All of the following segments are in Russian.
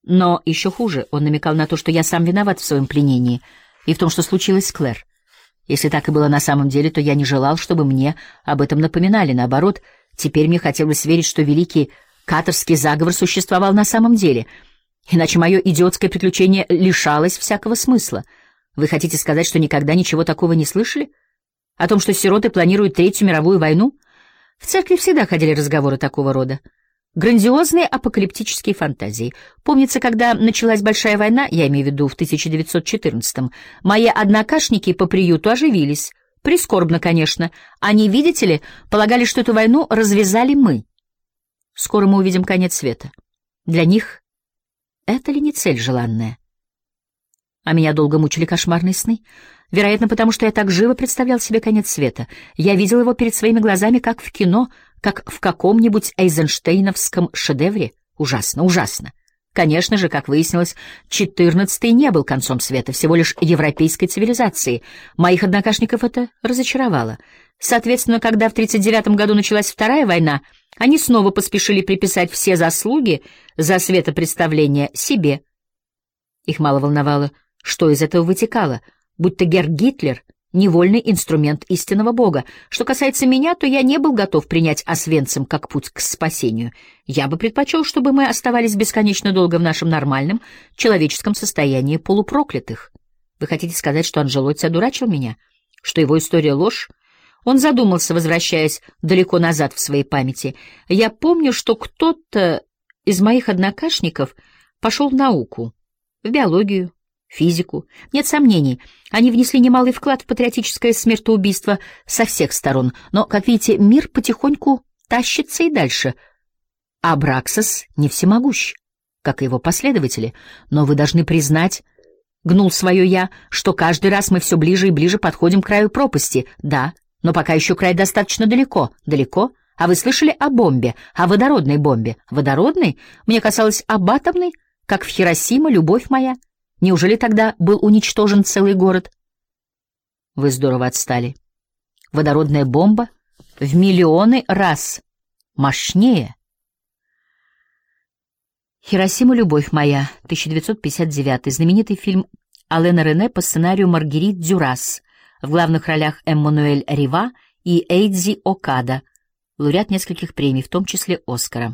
Но еще хуже, он намекал на то, что я сам виноват в своем пленении и в том, что случилось с Клэр. Если так и было на самом деле, то я не желал, чтобы мне об этом напоминали. Наоборот, теперь мне хотелось верить, что великий каторский заговор существовал на самом деле, иначе мое идиотское приключение лишалось всякого смысла. Вы хотите сказать, что никогда ничего такого не слышали? О том, что сироты планируют Третью мировую войну? В церкви всегда ходили разговоры такого рода. Грандиозные апокалиптические фантазии. Помнится, когда началась Большая война, я имею в виду в 1914-м, мои однокашники по приюту оживились. Прискорбно, конечно. Они, видите ли, полагали, что эту войну развязали мы. Скоро мы увидим конец света. Для них это ли не цель желанная? А меня долго мучили кошмарные сны. Вероятно, потому что я так живо представлял себе конец света. Я видел его перед своими глазами, как в кино, как в каком-нибудь эйзенштейновском шедевре. Ужасно, ужасно. Конечно же, как выяснилось, 14-й не был концом света, всего лишь европейской цивилизации. Моих однокашников это разочаровало. Соответственно, когда в 1939 году началась Вторая война, они снова поспешили приписать все заслуги за светопредставление себе. Их мало волновало, что из этого вытекало, будто Герр Гитлер — невольный инструмент истинного Бога. Что касается меня, то я не был готов принять Освенцим как путь к спасению. Я бы предпочел, чтобы мы оставались бесконечно долго в нашем нормальном человеческом состоянии полупроклятых. Вы хотите сказать, что Анжелотти одурачил меня? Что его история — ложь? Он задумался, возвращаясь далеко назад в своей памяти. Я помню, что кто-то из моих однокашников пошел в науку, в биологию, физику. Нет сомнений, они внесли немалый вклад в патриотическое смертоубийство со всех сторон. Но, как видите, мир потихоньку тащится и дальше. Абраксас не всемогущ, как и его последователи. Но вы должны признать, гнул свое «я», что каждый раз мы все ближе и ближе подходим к краю пропасти. Да, но пока еще край достаточно далеко. Далеко? А вы слышали о бомбе, о водородной бомбе? Водородной? Мне казалось, об атомной, как в Хиросима, любовь моя. Неужели тогда был уничтожен целый город? Вы здорово отстали. Водородная бомба в миллионы раз мощнее. «Хиросима, любовь моя», 1959, знаменитый фильм Алена Рене по сценарию Маргерит Дюрас, в главных ролях Эммануэль Рива и Эйдзи Окада, лауреат нескольких премий, в том числе Оскара.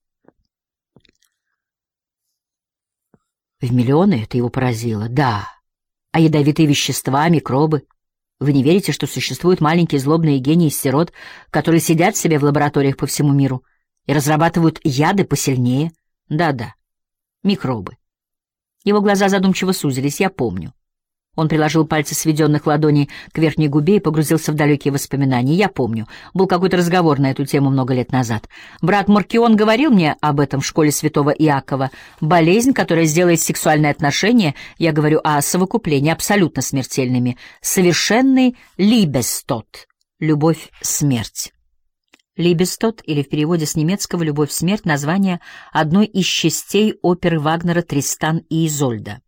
В миллионы это его поразило. Да. А ядовитые вещества, микробы? Вы не верите, что существуют маленькие злобные гении из сирот, которые сидят себе в лабораториях по всему миру и разрабатывают яды посильнее? Да-да, микробы. Его глаза задумчиво сузились, я помню. Он приложил пальцы сведенных ладоней к верхней губе и погрузился в далекие воспоминания. Я помню, был какой-то разговор на эту тему много лет назад. Брат Маркион говорил мне об этом в школе святого Иакова. Болезнь, которая сделает сексуальные отношения, я говорю о совокуплении, абсолютно смертельными. Совершенный либестот, любовь-смерть. Либестот, или в переводе с немецкого «любовь-смерть», название одной из частей оперы Вагнера «Тристан и Изольда».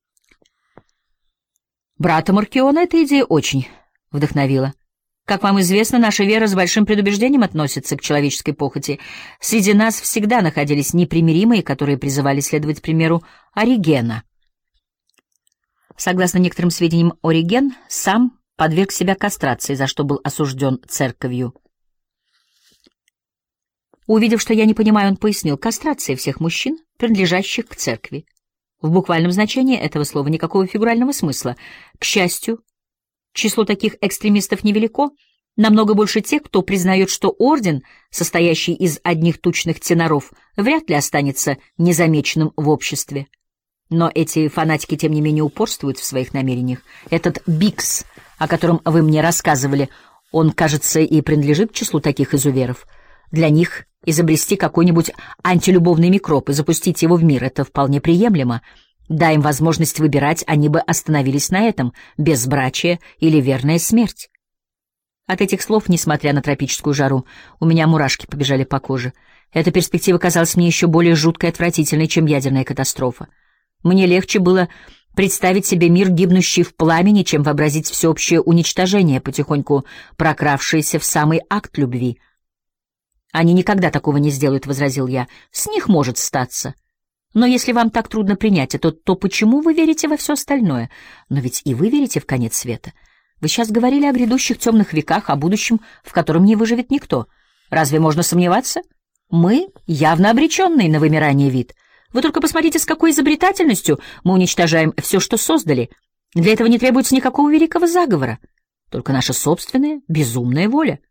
Брата Маркиона эта идея очень вдохновила. Как вам известно, наша вера с большим предубеждением относится к человеческой похоти. Среди нас всегда находились непримиримые, которые призывали следовать примеру Оригена. Согласно некоторым сведениям, Ориген сам подверг себя кастрации, за что был осужден церковью. Увидев, что я не понимаю, он пояснил: кастрация всех мужчин, принадлежащих к церкви. В буквальном значении этого слова никакого фигурального смысла. К счастью, число таких экстремистов невелико, намного больше тех, кто признает, что орден, состоящий из одних тучных теноров, вряд ли останется незамеченным в обществе. Но эти фанатики, тем не менее, упорствуют в своих намерениях. Этот Бикс, о котором вы мне рассказывали, он, кажется, и принадлежит к числу таких изуверов. Для них изобрести какой-нибудь антилюбовный микроб и запустить его в мир — это вполне приемлемо. Дай им возможность выбирать, они бы остановились на этом: безбрачие или верная смерть. От этих слов, несмотря на тропическую жару, у меня мурашки побежали по коже. Эта перспектива казалась мне еще более жуткой и отвратительной, чем ядерная катастрофа. Мне легче было представить себе мир, гибнущий в пламени, чем вообразить всеобщее уничтожение, потихоньку прокравшееся в самый акт любви. «Они никогда такого не сделают», — возразил я. «С них может статься. Но если вам так трудно принять это, то почему вы верите во все остальное? Но ведь и вы верите в конец света. Вы сейчас говорили о грядущих темных веках, о будущем, в котором не выживет никто. Разве можно сомневаться? Мы явно обреченный на вымирание вид. Вы только посмотрите, с какой изобретательностью мы уничтожаем все, что создали. Для этого не требуется никакого великого заговора, только наша собственная безумная воля.